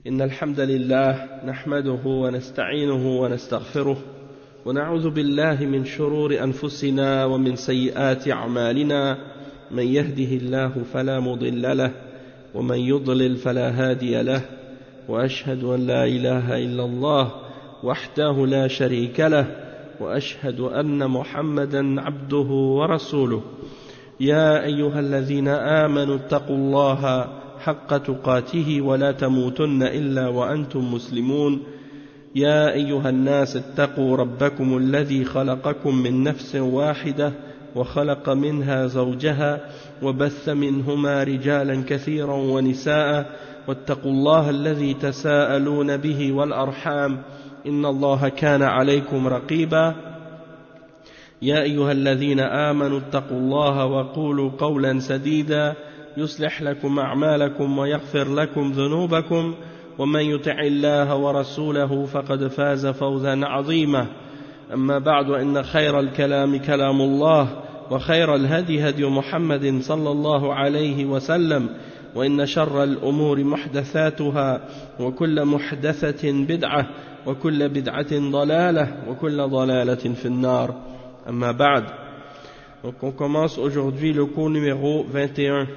إن الحمد لله نحمده ونستعينه ونستغفره ونعوذ بالله من شرور أنفسنا ومن سيئات أعمالنا من يهده الله فلا مضل له ومن يضلل فلا هادي له وأشهد أن لا إله إلا الله وحده لا شريك له وأشهد أن محمدا عبده ورسوله يا أيها الذين آمنوا اتقوا الله حق تقاته ولا تموتن إلا وأنتم مسلمون يا أيها الناس اتقوا ربكم الذي خلقكم من نفس واحدة وخلق منها زوجها وبث منهما رجالا كثيرا ونساء واتقوا الله الذي تساءلون به والأرحام إن الله كان عليكم رقيبا يا أيها الذين آمنوا اتقوا الله وقولوا قولا سديدا يصلح لكم أعمالكم ويغفر لكم ذنوبكم ومن يطع الله ورسوله فقد فاز فوزا عظيما أما بعد إن خير الكلام كلام الله وخير الهدي هدي محمد صلى الله عليه وسلم وإن شر الأمور محدثاتها وكل محدثة بدعة وكل بدعة ضلالة وكل ضلالة في النار أما بعد. Donc on commence aujourd'hui le cours numéro 21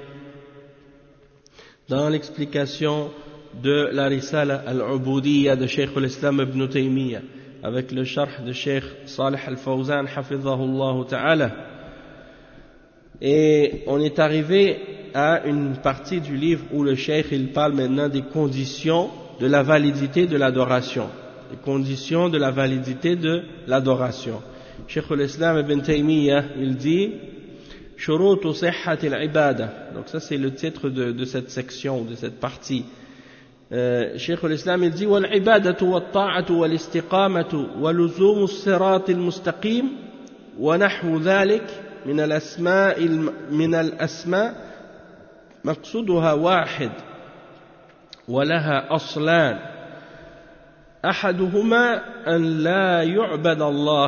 dans l'explication de la Risala al-Ubudiyya de Cheikh al-Islam ibn Taymiyyah avec le sharh de Cheikh Salih al-Fawzan hafidhahullah ta'ala. Et on est arrivé à une partie du livre où le Cheikh il parle maintenant des conditions de la validité de l'adoration. Les conditions de la validité de l'adoration. Cheikh al-Islam ibn Taymiyyah il dit Shurutu sihhati al-ibada. Donc ça c'est le titre de cette section, de cette partie. Cheikh al-Islam il dit wal-ibadatu wat-ta'atu wal-istiqamatu wa-luzumu as-sirati al-mustaqim wa nahwu dhalik min al-asma' maqsuduha wahid wa laha aslan أحدهما أن لا يعبد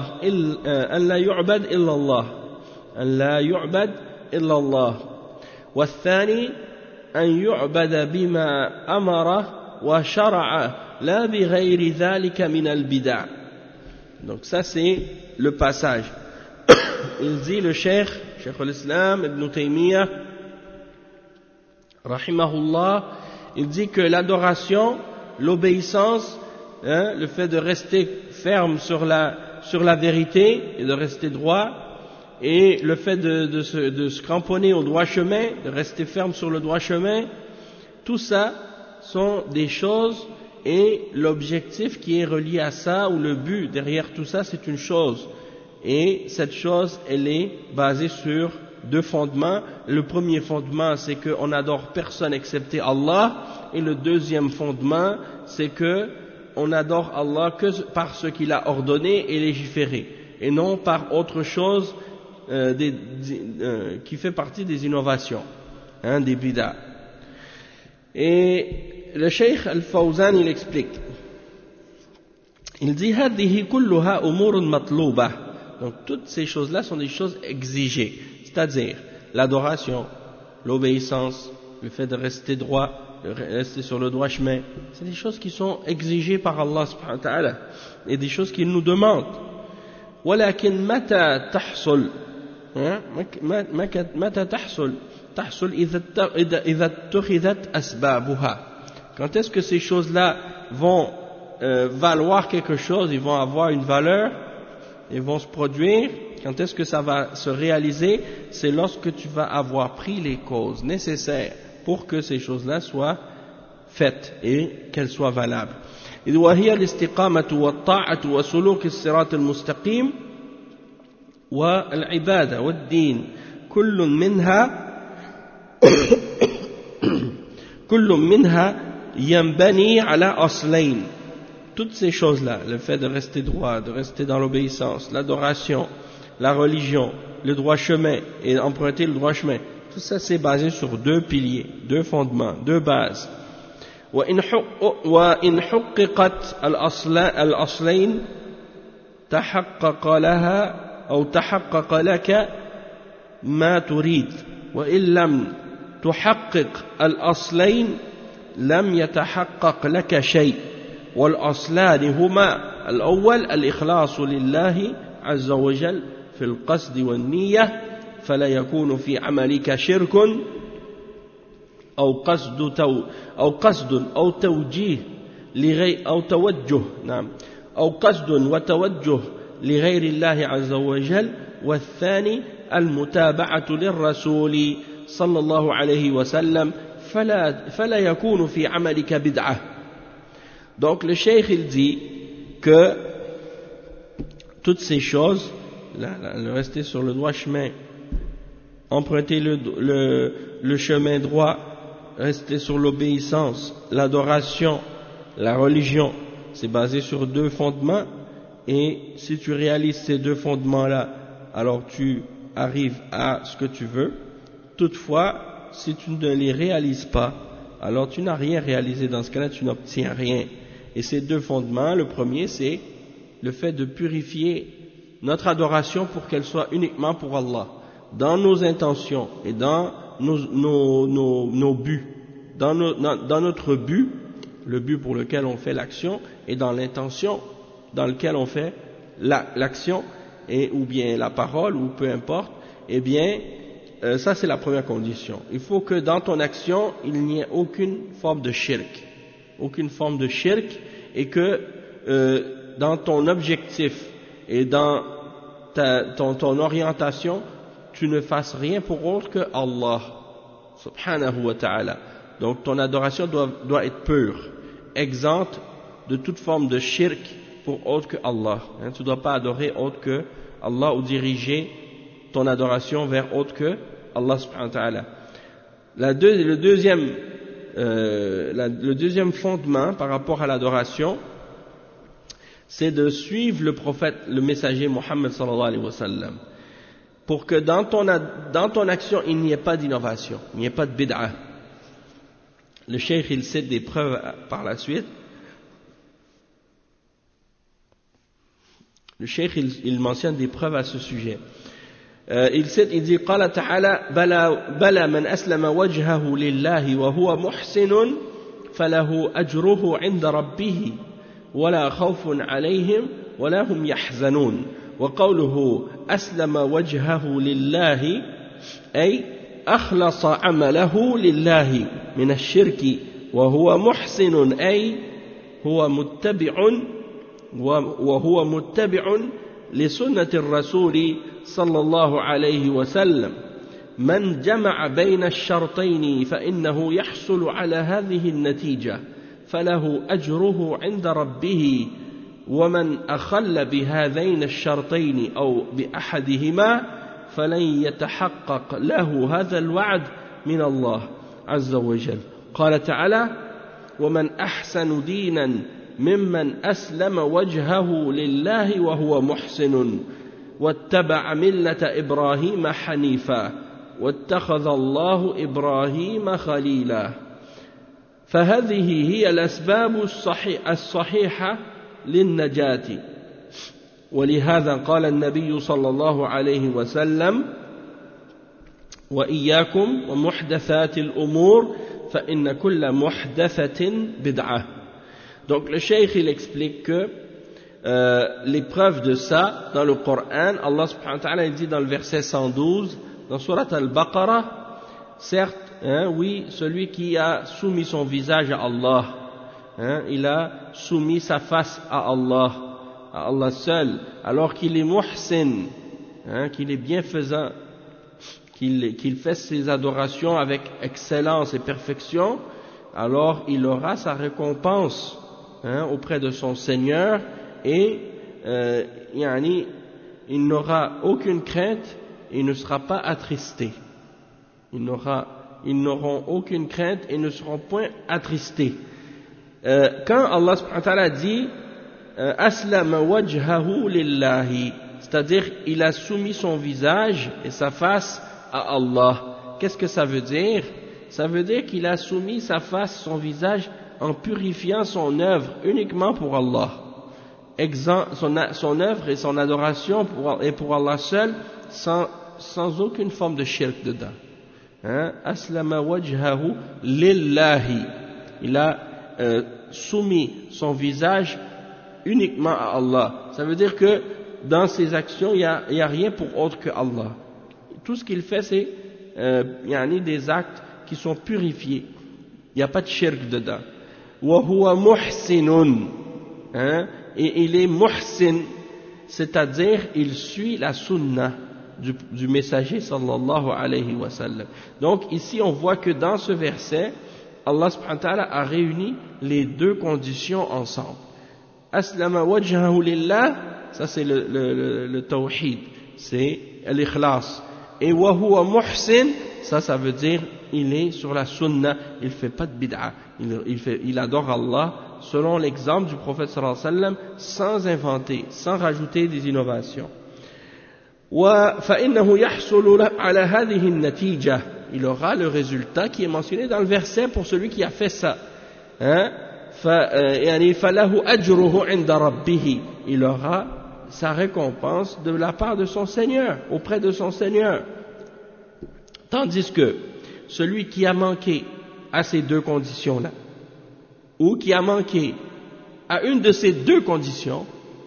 إلا الله والثاني أن يعبد بما أمر وشرع لا بغير ذلك من البدع. Donc ça c'est le passage. Il dit le Cheikh al-Islam Ibn Taymiyyah rahimahullah, il dit que l'adoration, l'obéissance, le fait de rester ferme sur la vérité et de rester droit, et le fait de se cramponner au droit chemin, de rester ferme sur le droit chemin, tout ça sont des choses, et l'objectif qui est relié à ça, ou le but derrière tout ça, c'est une chose, et cette chose elle est basée sur deux fondements. Le premier fondement c'est qu'on n'adore personne excepté Allah, et le deuxième fondement c'est que on adore Allah que par ce qu'il a ordonné et légiféré, et non par autre chose qui fait partie des innovations, des bid'a. Et le Cheikh al-Fawzan il explique, il dit هذه كلها أمور مطلوبة. Donc toutes ces choses-là sont des choses exigées, c'est-à-dire l'adoration, l'obéissance, le fait de rester droit, de rester sur le droit chemin, c'est des choses qui sont exigées par Allah subhanahu wa ta'ala et des choses qu'il nous demande. ولكن متى تحصل تحصل إذا اتخذت أسبابها. Quand est-ce que ces choses-là vont valoir quelque chose, ils vont avoir une valeur, ils vont se produire? Quand est-ce que ça va se réaliser? C'est lorsque tu vas avoir pris les causes nécessaires pour que ces choses-là soient faites et qu'elles soient valables. إذ وهي الاستقامة والطاعة وسلوك الصراط المستقيم والعبادة والدين كل منها ينبني على أصلين. Toutes ces choses-là, le fait de rester droit, de rester dans l'obéissance, l'adoration, la religion, le droit chemin et emprunter le droit chemin, tout ça c'est basé sur deux piliers, deux fondements, deux bases. وإن حققت الأصلين تحقق لها أو تحقق لك ما تريد وإن لم تحقق الأصلين لم يتحقق لك شيء والأصلان هما الأول الإخلاص لله عز وجل في القصد والنية فلا يكون في عملك شرك أو توجيه لغير أو توجه أو قصد وتوجه لغير الله عز وجل والثاني المتابعة للرسول صلى الله عليه وسلم فلا يكون في عملك بدعة. Donc le cheikh il dit que toutes ces choses, rester sur le droit chemin, emprunter le chemin droit, rester sur l'obéissance, l'adoration, la religion, c'est basé sur deux fondements, et si tu réalises ces deux fondements-là, alors tu arrives à ce que tu veux. Toutefois, si tu ne les réalises pas, alors tu n'as rien réalisé. Dans ce cas-là, tu n'obtiens rien. Et ces deux fondements, le premier, c'est le fait de purifier notre adoration pour qu'elle soit uniquement pour Allah, dans nos intentions et dans nos buts, dans notre but, le but pour lequel on fait l'action, et dans l'intention dans laquelle on fait l'action, ou bien la parole, ou peu importe, eh bien, ça c'est la première condition. Il faut que dans ton action, il n'y ait aucune forme de shirk, et que dans ton objectif et dans ton orientation, tu ne fasses rien pour autre que Allah, subhanahu wa ta'ala. Donc ton adoration doit être pure, exempte de toute forme de shirk pour autre que Allah. Tu ne dois pas adorer autre que Allah ou diriger ton adoration vers autre que Allah subhanahu wa ta'ala. Le deuxième fondement par rapport à l'adoration, c'est de suivre le prophète, le messager Mohammed sallallahu alayhi wa sallam, pour que dans ton action il n'y ait pas d'innovation, il n'y ait pas de bid'ah. Le cheikh il cite des preuves par la suite. Le cheikh il mentionne des preuves à ce sujet. Il dit قال تعالى بلى من أسلم وجهه لله وهو محسن فله أجره عند ربه ولا خوف عليهم ولا هم يحزنون. وقوله أسلم وجهه لله أي أخلص عمله لله من الشرك وهو محسن أي وهو متبع لسنة الرسول صلى الله عليه وسلم. من جمع بين الشرطين فإنه يحصل على هذه النتيجة فله أجره عند ربه ومن أخل بهذين الشرطين أو بأحدهما فلن يتحقق له هذا الوعد من الله عز وجل. قال تعالى ومن أحسن دينا ممن أسلم وجهه لله وهو محسن واتبع ملة إبراهيم حنيفا واتخذ الله إبراهيم خليلا. فهذه هي الأسباب الصحيحة للنجاة. ولهذا قال النبي صلى الله عليه وسلم وإياكم ومحدثات الأمور فإن كل محدثة بدعة. Donc le cheikh il explique que les preuves de ça dans le Coran, Allah subhanahu wa ta'ala il dit dans le verset 112 dans Surat Al-Baqarah, certes, oui, celui qui a soumis son visage à Allah, il a soumis sa face à Allah seul, alors qu'il est muhsin, qu'il est bienfaisant, qu'il fait ses adorations avec excellence et perfection, alors il aura sa récompense auprès de son Seigneur, et il n'aura aucune crainte et il ne sera pas attristé. Ils n'auront aucune crainte et ne seront point attristés. Quand Allah subhanahu wa ta'ala dit aslama wajhahu lillahi, c'est-à-dire il a soumis son visage et sa face à Allah, qu'est-ce que ça veut dire? Ça veut dire qu'il a soumis sa face, son visage, en purifiant son œuvre uniquement pour Allah. Son œuvre et son adoration est pour Allah seul, sans aucune forme de shirk dedans. Aslama wajhahu lillahi. il a soumis son visage uniquement à Allah. Ça veut dire que dans ses actions, il y a rien pour autre que Allah. Tout ce qu'il fait, c'est des actes qui sont purifiés. Il n'y a pas de shirk dedans. Wa huwa muhsinun, et il est muhsin, c'est-à-dire il suit la sunna du messager sallallahu alayhi wa sallam. Donc ici on voit que dans ce verset, Allah subhanahu wa ta'ala a réuni les deux conditions ensemble. Aslama wajhahu lillah, ça c'est le tawhid, c'est l'ikhlas. Et wa huwa muhsin, ça veut dire il est sur la sunna, il fait pas de bid'a, il adore Allah selon l'exemple du prophète sallallahu alayhi wa sallam, sans inventer, sans rajouter des innovations. فإنه يحصل على هذه النتيجة, il aura le résultat qui est mentionné dans le verset pour celui qui a fait ça. فله أجره عند ربه, il aura sa récompense de la part de son Seigneur, auprès de son Seigneur. Tandis que celui qui a manqué à ces deux conditions-là, ou qui a manqué à une de ces deux conditions,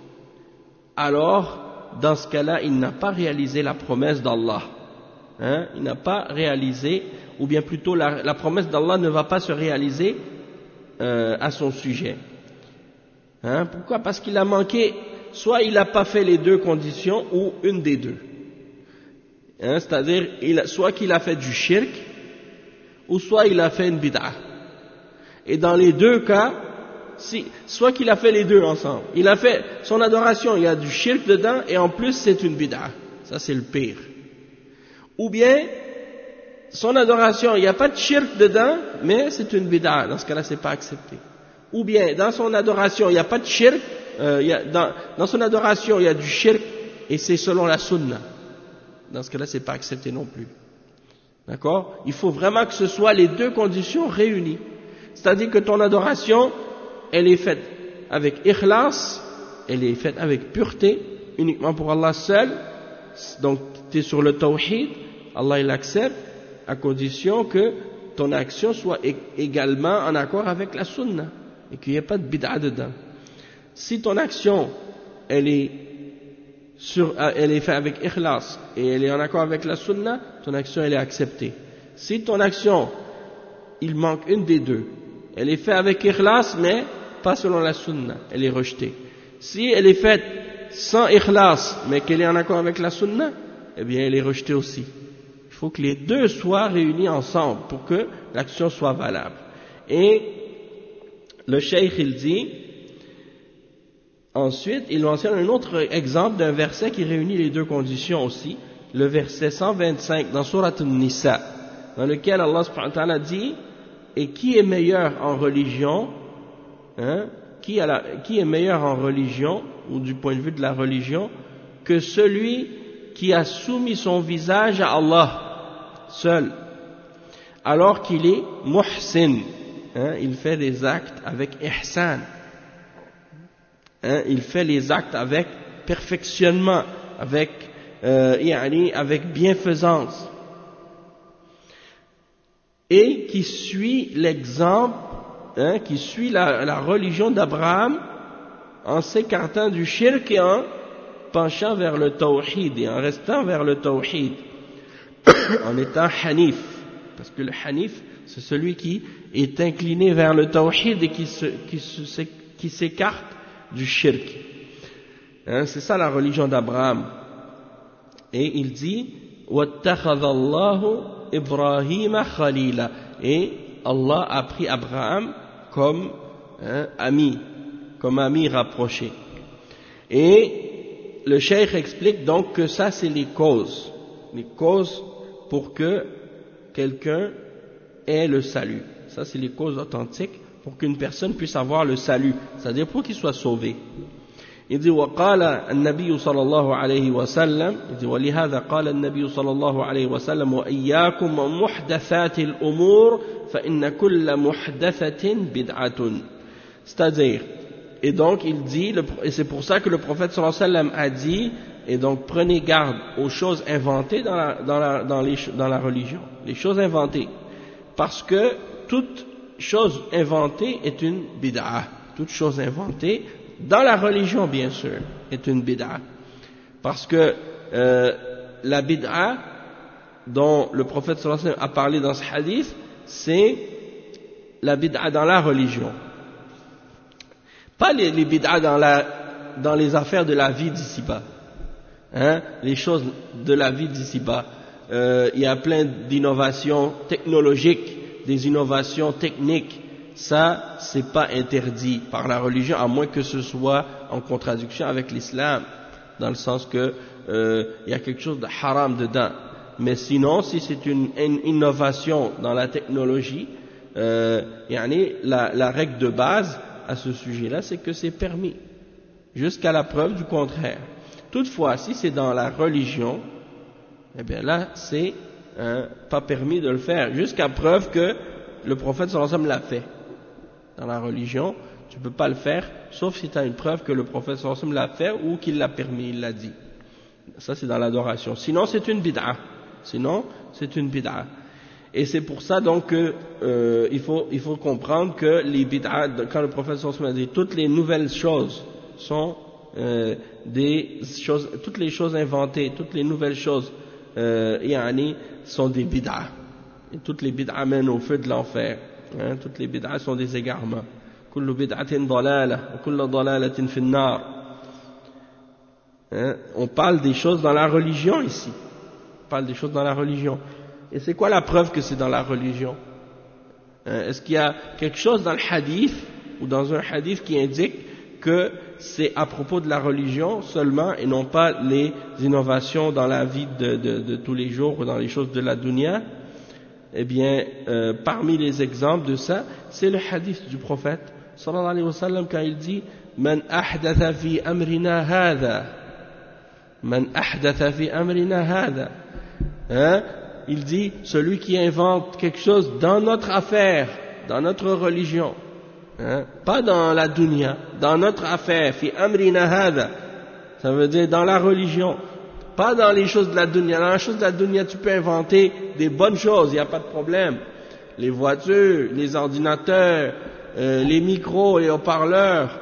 alors dans ce cas-là, il n'a pas réalisé la promesse d'Allah. Il n'a pas réalisé, ou bien plutôt la promesse d'Allah ne va pas se réaliser à son sujet. Pourquoi? Parce qu'il a manqué, soit il n'a pas fait les deux conditions, ou une des deux. C'est-à-dire, soit qu'il a fait du shirk, ou soit il a fait une bid'a. Et dans les deux cas, soit qu'il a fait les deux ensemble, il a fait son adoration, il y a du shirk dedans, et en plus c'est une bid'a, ça c'est le pire. Ou bien, son adoration, il n'y a pas de shirk dedans, mais c'est une bid'a, dans ce cas-là c'est pas accepté. Ou bien, dans son adoration, il n'y a pas de shirk, dans son adoration il y a du shirk, et c'est selon la sunna, dans ce cas-là c'est pas accepté non plus. D'accord? Il faut vraiment que ce soit les deux conditions réunies. C'est-à-dire que ton adoration, elle est faite avec ikhlas, elle est faite avec pureté, uniquement pour Allah seul. Donc, tu es sur le tawhid, Allah il accepte, à condition que ton action soit également en accord avec la sunna, et qu'il n'y ait pas de bid'a dedans. Si ton action, elle est faite avec ikhlas, et elle est en accord avec la sunna, ton action elle est acceptée. Si ton action, il manque une des deux, elle est faite avec ikhlas, mais pas selon la sunna, elle est rejetée. Si elle est faite sans ikhlas, mais qu'elle est en accord avec la sunna, eh bien elle est rejetée aussi. Il faut que les deux soient réunis ensemble pour que l'action soit valable. Et le cheikh il dit, ensuite il mentionne un autre exemple d'un verset qui réunit les deux conditions aussi, le verset 125 dans Surat An-Nisa, dans lequel Allah subhanahu wa ta'ala dit, et qui est meilleur en religion, qui est meilleur en religion, ou du point de vue de la religion, que celui qui a soumis son visage à Allah seul, alors qu'il est muhsin, il fait les actes avec ihsan, il fait les actes avec perfectionnement, avec bienfaisance, et qui suit l'exemple, qui suit la religion d'Abraham en s'écartant du shirk et en penchant vers le tawhid et en restant vers le tawhid, en étant hanif, parce que le hanif c'est celui qui est incliné vers le tawhid et qui s'écarte du shirk. C'est ça la religion d'Abraham. Et il dit وَاتَّخَذَ اللَّهُ إِبْرَاهِيمَ خَلِيلًا, et Allah a pris Abraham comme ami rapproché. Et le cheikh explique donc que ça c'est les causes pour que quelqu'un ait le salut. Ça c'est les causes authentiques pour qu'une personne puisse avoir le salut, c'est-à-dire pour qu'il soit sauvé. Il dit وقال النبي صلى الله عليه وسلم, il dit ولهذا قال النبي صلى الله عليه وسلم وإياكم ومحدثات الأمور فإن كل محدثة بدعة. C'est-à-dire, et donc il dit, et c'est pour ça que le prophète sallallahu alayhi wa sallam a dit, et donc prenez garde aux choses inventées dans la religion, les choses inventées, parce que toute chose inventée est une bid'a. Toute chose inventée, dans la religion bien sûr, est une bid'a. Parce que la bid'a dont le prophète sallallahu alayhi wa sallam a parlé dans ce hadith, c'est la bid'a dans la religion. Pas les bid'a dans les affaires de la vie d'ici-bas. Les choses de la vie d'ici-bas. Il y a plein d'innovations technologiques, des innovations techniques. Ça, c'est pas interdit par la religion, à moins que ce soit en contradiction avec l'islam, dans le sens que il y a quelque chose de haram dedans. Mais sinon, si c'est une innovation dans la technologie, la règle de base à ce sujet-là, c'est que c'est permis, jusqu'à la preuve du contraire. Toutefois, si c'est dans la religion, eh bien là, c'est pas permis de le faire, jusqu'à preuve que le prophète sallallahu alayhi wa sallam l'a fait. Dans la religion, tu peux pas le faire, sauf si tu as une preuve que le prophète sallallahu alayhi wa sallam l'a fait ou qu'il l'a permis, il l'a dit. Ça, c'est dans l'adoration. Sinon, c'est une bid'a. Et c'est pour ça donc que il faut comprendre que les bid'a, quand le prophète sallallahu alayhi wa sallam a dit toutes les nouvelles choses sont des choses, toutes les choses inventées, toutes les nouvelles choses sont des bid'a. Et toutes les bid'a mènent au feu de l'enfer. Toutes les bid'a sont des égarements. Kullu bid'atin dalalah wa kullu dalalatin fin nar. On parle des choses dans la religion ici. On parle des choses dans la religion. Et c'est quoi la preuve que c'est dans la religion? Est-ce qu'il y a quelque chose dans le hadith ou dans un hadith qui indique que c'est à propos de la religion seulement et non pas les innovations dans la vie de tous les jours ou dans les choses de la dunya? Eh bien, parmi les exemples de ça, c'est le hadith du prophète sallallahu alayhi wa sallam quand il dit Man ahdatha fi amrina hadha. Man ahdatha fi amrina hadha. Il dit celui qui invente quelque chose dans notre affaire, dans notre religion, pas dans la dunya, dans notre affaire, fi amrina hadha. Ça veut dire dans la religion. Pas dans les choses de la dunya. Dans les choses de la dunya, tu peux inventer des bonnes choses, il n'y a pas de problème. Les voitures, les ordinateurs, les micros, les haut-parleurs,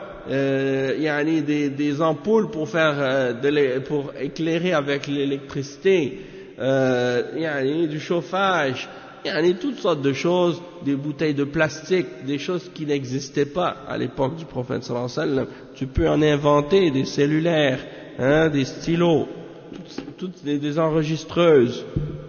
des ampoules pour pour éclairer avec l'électricité, du chauffage, toutes sortes de choses, des bouteilles de plastique, des choses qui n'existaient pas à l'époque du prophète sallallahu alayhi wa sallam. Tu peux en inventer des cellulaires, des stylos, des enregistreuses,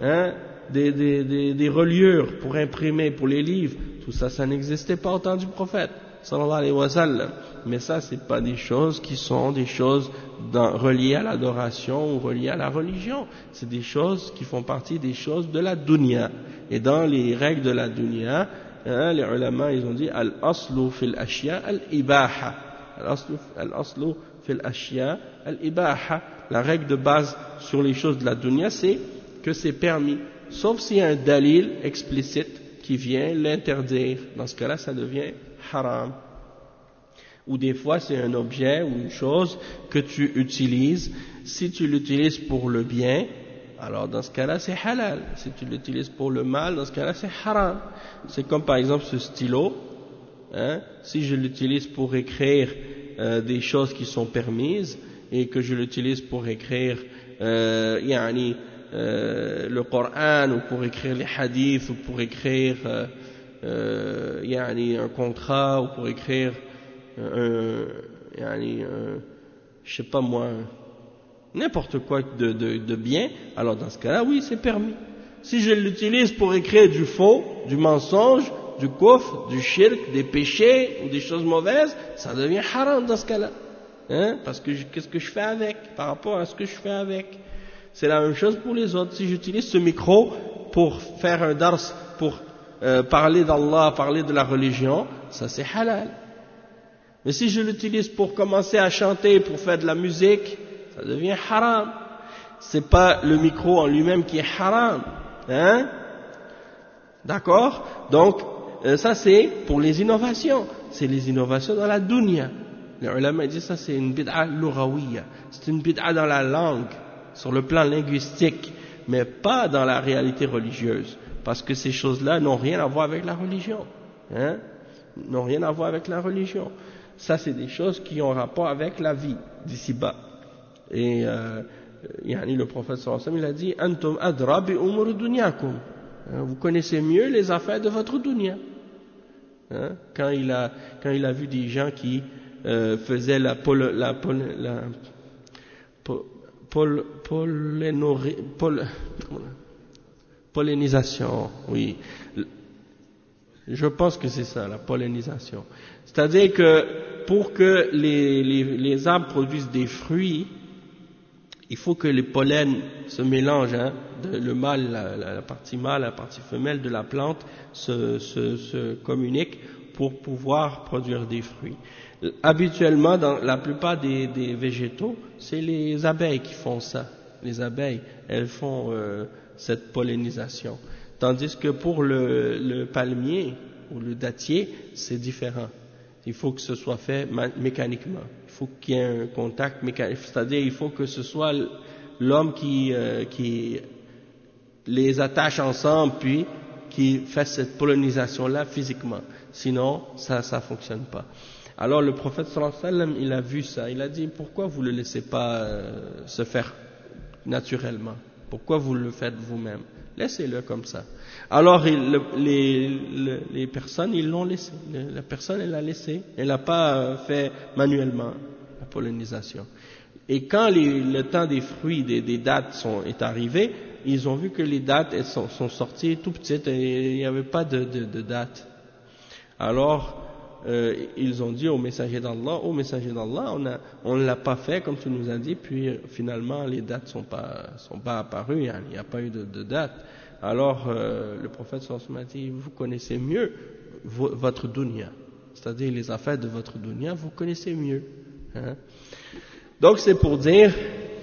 des reliures pour imprimer pour les livres, tout ça, ça n'existait pas au temps du prophète sallallahu alayhi wa sallam. Mais ça, c'est pas des choses qui sont des choses reliées à l'adoration ou reliées à la religion. C'est des choses qui font partie des choses de la dunya. Et dans les règles de la dunya, les ulama, ils ont dit al-aslu fil ashya al-ibaha. Al-aslu fil ashya al-ibaha. La règle de base sur les choses de la dunya, c'est que c'est permis, sauf s'il y a un dalil explicite qui vient l'interdire. Dans ce cas-là, ça devient haram. Ou des fois, c'est un objet ou une chose que tu utilises. Si tu l'utilises pour le bien, alors dans ce cas-là, c'est halal. Si tu l'utilises pour le mal, dans ce cas-là, c'est haram. C'est comme par exemple ce stylo. Si je l'utilise pour écrire des choses qui sont permises, et que je l'utilise pour écrire le Coran ou pour écrire les hadiths ou pour écrire un contrat ou pour écrire je sais pas moi, n'importe quoi de bien, alors dans ce cas-là, oui, c'est permis. Si je l'utilise pour écrire du faux, du mensonge, du kufr, du shirk, des péchés ou des choses mauvaises, ça devient haram dans ce cas-là. Parce que qu'est-ce que je fais avec par rapport à ce que je fais avec? C'est la même chose pour les autres. Si j'utilise ce micro pour faire un dars, pour parler d'Allah, parler de la religion, ça c'est halal. Mais si je l'utilise pour commencer à chanter, pour faire de la musique, ça devient haram. C'est pas le micro en lui-même qui est haram. D'accord? Donc, ça c'est pour les innovations. C'est les innovations dans la dunya. Les ulama disent ça c'est une bid'a lughawiya. C'est une bid'a dans la langue, sur le plan linguistique, mais pas dans la réalité religieuse. Parce que ces choses-là n'ont rien à voir avec la religion. hein, n'ont rien à voir avec la religion. Ça, c'est des choses qui ont rapport avec la vie d'ici-bas. Et le prophète sallallahu alayhi wa sallam, il a dit Antum adra bi umur dunyakum. Vous connaissez mieux les affaires de votre dunya. Hein, quand il a vu des gens qui faisaient la pollinisation, oui. Je pense que c'est ça, la pollinisation. C'est-à-dire que pour que les arbres produisent des fruits, il faut que les pollens se mélangent, hein, le mâle, la partie mâle, la partie femelle de la plante se communiquent pour pouvoir produire des fruits. Habituellement, dans la plupart des végétaux, c'est les abeilles qui font ça. Les abeilles, elles font cette pollinisation. Tandis que pour le palmier ou le dattier, c'est différent. Il faut que ce soit fait mécaniquement. Il faut qu'il y ait un contact mécanique. C'est-à-dire, il faut que ce soit l'homme qui les attache ensemble, puis qui fait cette pollinisation-là physiquement. Sinon, ça fonctionne pas. Alors, le prophète sallallahu alayhi wa sallam, il a vu ça. Il a dit, pourquoi vous le laissez pas se faire naturellement? Pourquoi vous le faites vous-même? Laissez-le comme ça. Alors, les personnes, ils l'ont laissé. La personne, elle l'a laissé. Elle n'a pas fait manuellement la pollinisation. Et quand le temps des fruits, des dattes est arrivé, ils ont vu que les dattes elles sont sorties tout petites et il n'y avait pas de dattes. Alors, ils ont dit au messager d'Allah, on ne l'a pas fait comme tu nous as dit, puis finalement les dates sont pas apparues, il n'y a pas eu de date. Alors le prophète sallallahu alayhi wa sallam a dit, vous connaissez mieux votre dunya, c'est-à-dire les affaires de votre dunya, vous connaissez mieux. Hein? Donc c'est pour dire,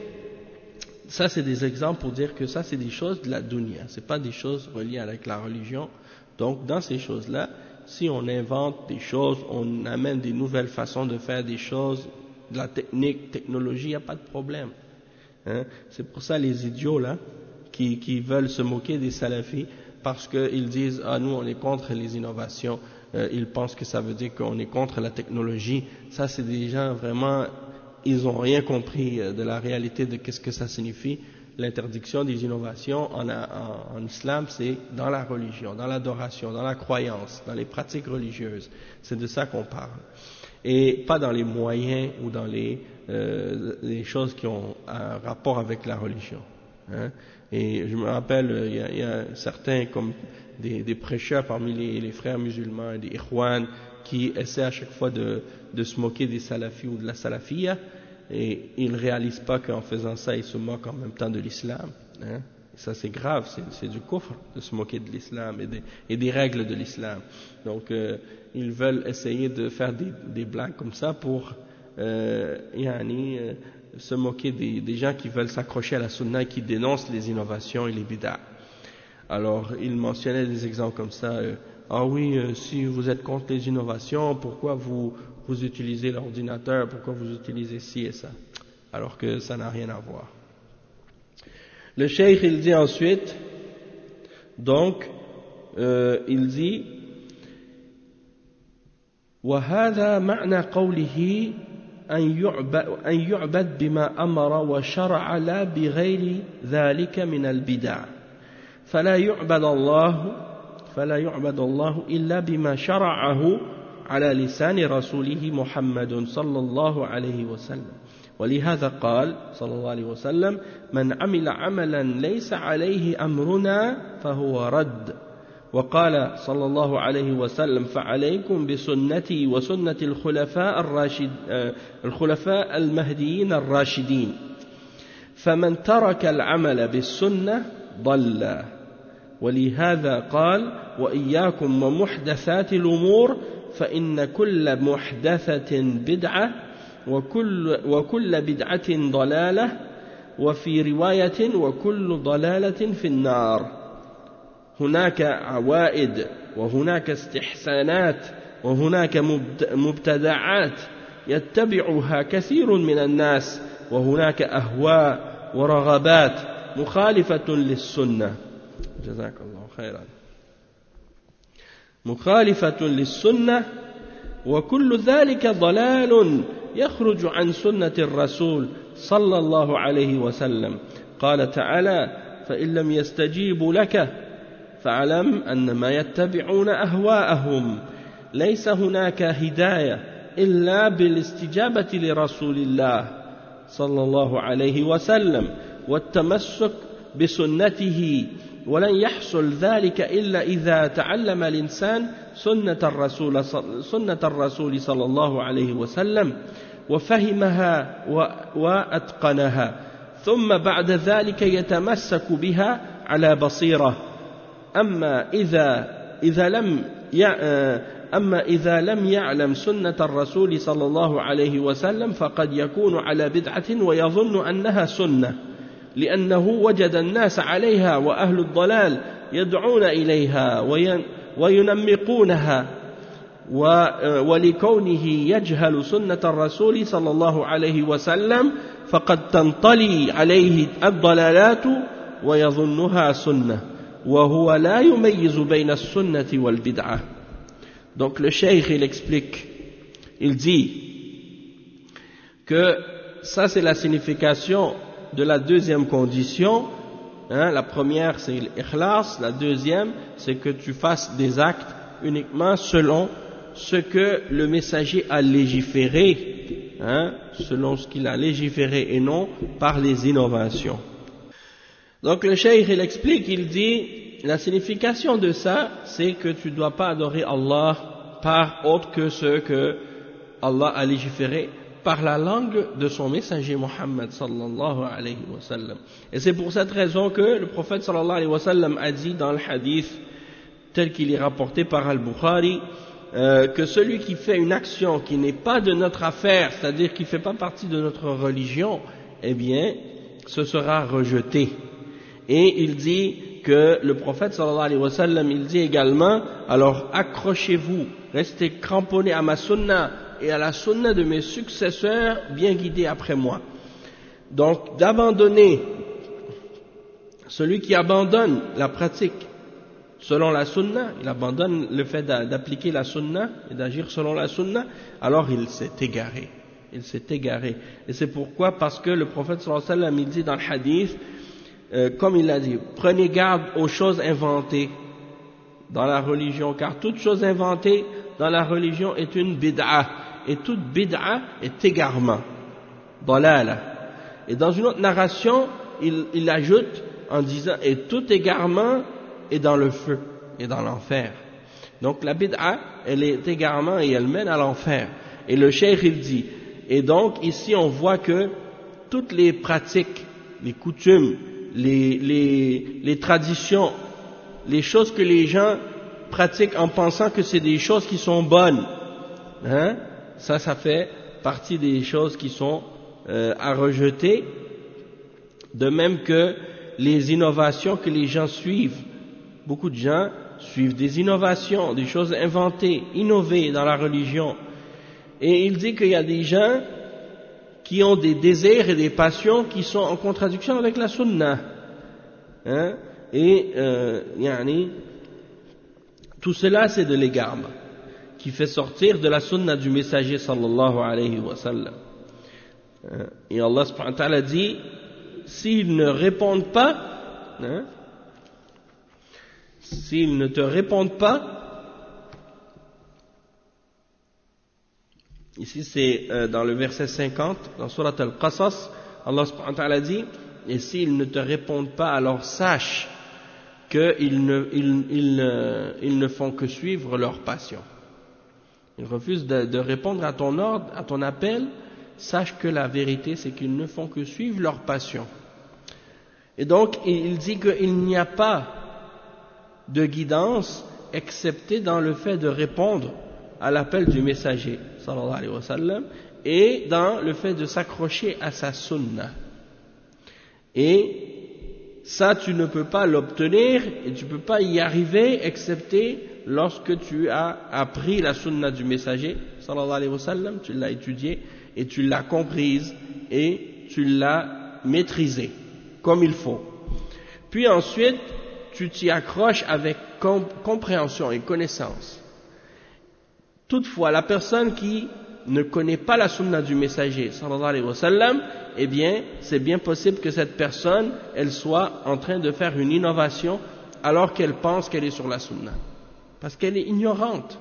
ça c'est des exemples pour dire que ça c'est des choses de la dunya, c'est pas des choses reliées avec la religion. Donc dans ces choses-là, si on invente des choses, on amène des nouvelles façons de faire des choses, de la technologie, il n'y a pas de problème. Hein? C'est pour ça les idiots là, qui veulent se moquer des salafis, parce qu'ils disent, nous on est contre les innovations, ils pensent que ça veut dire qu'on est contre la technologie. Ça c'est des gens vraiment, ils n'ont rien compris de la réalité de qu'est-ce que ça signifie. L'interdiction des innovations en islam, c'est dans la religion, dans l'adoration, dans la croyance, dans les pratiques religieuses. C'est de ça qu'on parle. Et pas dans les moyens ou dans les choses qui ont un rapport avec la religion. Hein. Et je me rappelle, il y a certains comme des prêcheurs parmi les frères musulmans, des ikhwan, qui essaient à chaque fois de se moquer des salafis ou de la salafiyya. Et ils ne réalisent pas qu'en faisant ça, ils se moquent en même temps de l'islam. Hein. Ça c'est grave, c'est du kufr de se moquer de l'islam et des règles de l'islam. Donc ils veulent essayer de faire des blagues comme ça pour se moquer des gens qui veulent s'accrocher à la sunna et qui dénoncent les innovations et les bid'ah. Alors ils mentionnaient des exemples comme ça. Si vous êtes contre les innovations, pourquoi vous utilisez l'ordinateur, pourquoi vous utilisez ci et ça, alors que ça n'a rien à voir. Le cheikh il dit ensuite, donc il dit وهذا معنى قوله أن يعبد بما أمر وشرع لا بغير ذلك من البدع فلا يعبد الله إلا بما شرعه على لسان رسوله محمد صلى الله عليه وسلم ولهذا قال صلى الله عليه وسلم من عمل عملا ليس عليه أمرنا فهو رد وقال صلى الله عليه وسلم فعليكم بسنتي وسنة الخلفاء المهديين الراشدين فمن ترك العمل بالسنة ضل ولهذا قال وإياكم ومحدثات الأمور فإن كل محدثة بدعة وكل بدعة ضلالة وفي رواية وكل ضلالة في النار هناك عوائد وهناك استحسانات وهناك مبتدعات يتبعها كثير من الناس وهناك أهواء ورغبات مخالفة للسنة جزاك الله خيرا. مخالفة للسنة وكل ذلك ضلال يخرج عن سنة الرسول صلى الله عليه وسلم. قال تعالى: فإن لم يستجيبوا لك فاعلم أنما يتبعون أهواءهم ليس هناك هداية إلا بالاستجابة لرسول الله صلى الله عليه وسلم والتمسك بسنته، ولن يحصل ذلك إلا إذا تعلم الإنسان سنة الرسول صلى الله عليه وسلم وفهمها وأتقنها، ثم بعد ذلك يتمسك بها على بصيرة. أما إذا لم يعلم سنة الرسول صلى الله عليه وسلم فقد يكون على بدعة ويظن أنها سنة، لأنه وجد الناس عليها وأهل الضلال يدعون إليها وينمقونها، ولكونه يجهل سنة الرسول صلى الله عليه وسلم فقد تنطلي عليه الضلالات ويظنها سنة وهو لا يميز بين السنة والبدعة. Donc le cheikh il explique, il dit que ça c'est la signification de la deuxième condition, hein, la première c'est l'ikhlas, la deuxième c'est que tu fasses des actes uniquement selon ce que le messager a légiféré, hein, selon ce qu'il a légiféré et non par les innovations. Donc le cheikh il explique, il dit la signification de ça c'est que tu ne dois pas adorer Allah par autre que ce que Allah a légiféré par la langue de son messager Muhammad sallallahu alayhi wa sallam. Et c'est pour cette raison que le prophète sallallahu alayhi wa sallam a dit dans le hadith tel qu'il est rapporté par Al-Bukhari que celui qui fait une action qui n'est pas de notre affaire, c'est-à-dire qui ne fait pas partie de notre religion, eh bien ce sera rejeté. Et il dit que le prophète sallallahu alayhi wa sallam il dit également: alors accrochez-vous, restez cramponnés à ma sunna et à la sunna de mes successeurs bien guidés après moi. Donc d'abandonner, celui qui abandonne la pratique selon la sunna, il abandonne le fait d'appliquer la sunna et d'agir selon la sunna, alors il s'est égaré. Il s'est égaré. Et c'est pourquoi, parce que le prophète sallallahu alayhi wa sallam il dit dans le hadith, comme il l'a dit, prenez garde aux choses inventées dans la religion, car toute chose inventée dans la religion est une bid'a, et toute bid'a est égarement, dalala. Et dans une autre narration, il ajoute en disant, et tout égarement est dans le feu et dans l'enfer. Donc la bid'a, elle est égarement et elle mène à l'enfer. Et le cheikh il dit, et donc ici on voit que toutes les pratiques, les coutumes, les traditions, les choses que les gens pratiquent en pensant que c'est des choses qui sont bonnes, hein, ça fait partie des choses qui sont à rejeter, de même que les innovations que les gens suivent. Beaucoup de gens suivent des innovations, des choses inventées, innovées dans la religion. Et il dit qu'il y a des gens qui ont des désirs et des passions qui sont en contradiction avec la sunna, hein? Et tout cela c'est de l'égarement qui fait sortir de la sunna du messager sallallahu alayhi wa sallam. Et Allah subhanahu wa ta'ala dit, s'ils ne répondent pas, hein, s'ils ne te répondent pas, ici c'est dans le verset 50, dans Surat Al-Qasas, Allah subhanahu wa ta'ala dit, et s'ils ne te répondent pas, alors sache qu'ils ne font que suivre leur passion. Ils refusent de répondre à ton ordre, à ton appel, sache que la vérité c'est qu'ils ne font que suivre leur passion. Et donc il dit qu'il n'y a pas de guidance excepté dans le fait de répondre à l'appel du messager sallallahu alayhi wa sallam et dans le fait de s'accrocher à sa sunna. Et ça tu ne peux pas l'obtenir et tu ne peux pas y arriver excepté lorsque tu as appris la sunna du messager sallallahu alayhi wa sallam, tu l'as étudiée et tu l'as comprise et tu l'as maîtrisée comme il faut. Puis ensuite tu t'y accroches avec compréhension et connaissance. Toutefois, la personne qui ne connaît pas la sunna du messager, sallallahu alayhi wa sallam, eh bien, c'est bien possible que cette personne, elle soit en train de faire une innovation alors qu'elle pense qu'elle est sur la sunna. Parce qu'elle est ignorante.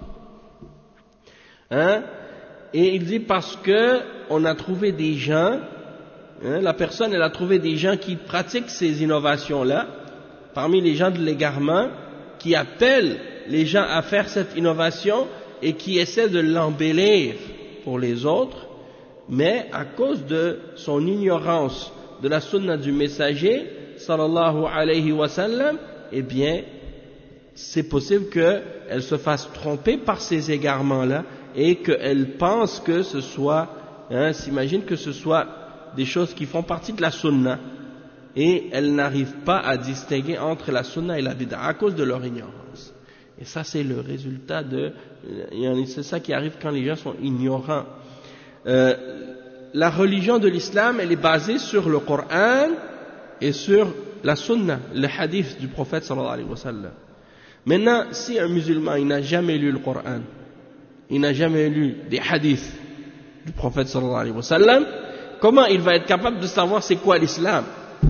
Hein? Et il dit parce que on a trouvé des gens, la personne, elle a trouvé des gens qui pratiquent ces innovations-là, parmi les gens de l'égarement, qui appellent les gens à faire cette innovation et qui essaient de l'embellir pour les autres, mais à cause de son ignorance de la sunna du messager, sallallahu alayhi wa sallam, eh bien, c'est possible qu'elle se fasse tromper par ces égarements-là et qu'elle pense que ce soit, s'imagine que ce soit des choses qui font partie de la sunna et elle n'arrive pas à distinguer entre la sunna et la bid'a à cause de leur ignorance. Et ça, c'est le résultat c'est ça qui arrive quand les gens sont ignorants. La religion de l'islam, elle est basée sur le Coran et sur la sunna, le hadith du prophète sallallahu alayhi wa sallam. Maintenant, si un musulman, il n'a jamais lu le Coran, il n'a jamais lu des hadiths du prophète sallallahu alayhi wa sallam, comment il va être capable de savoir c'est quoi l'islam?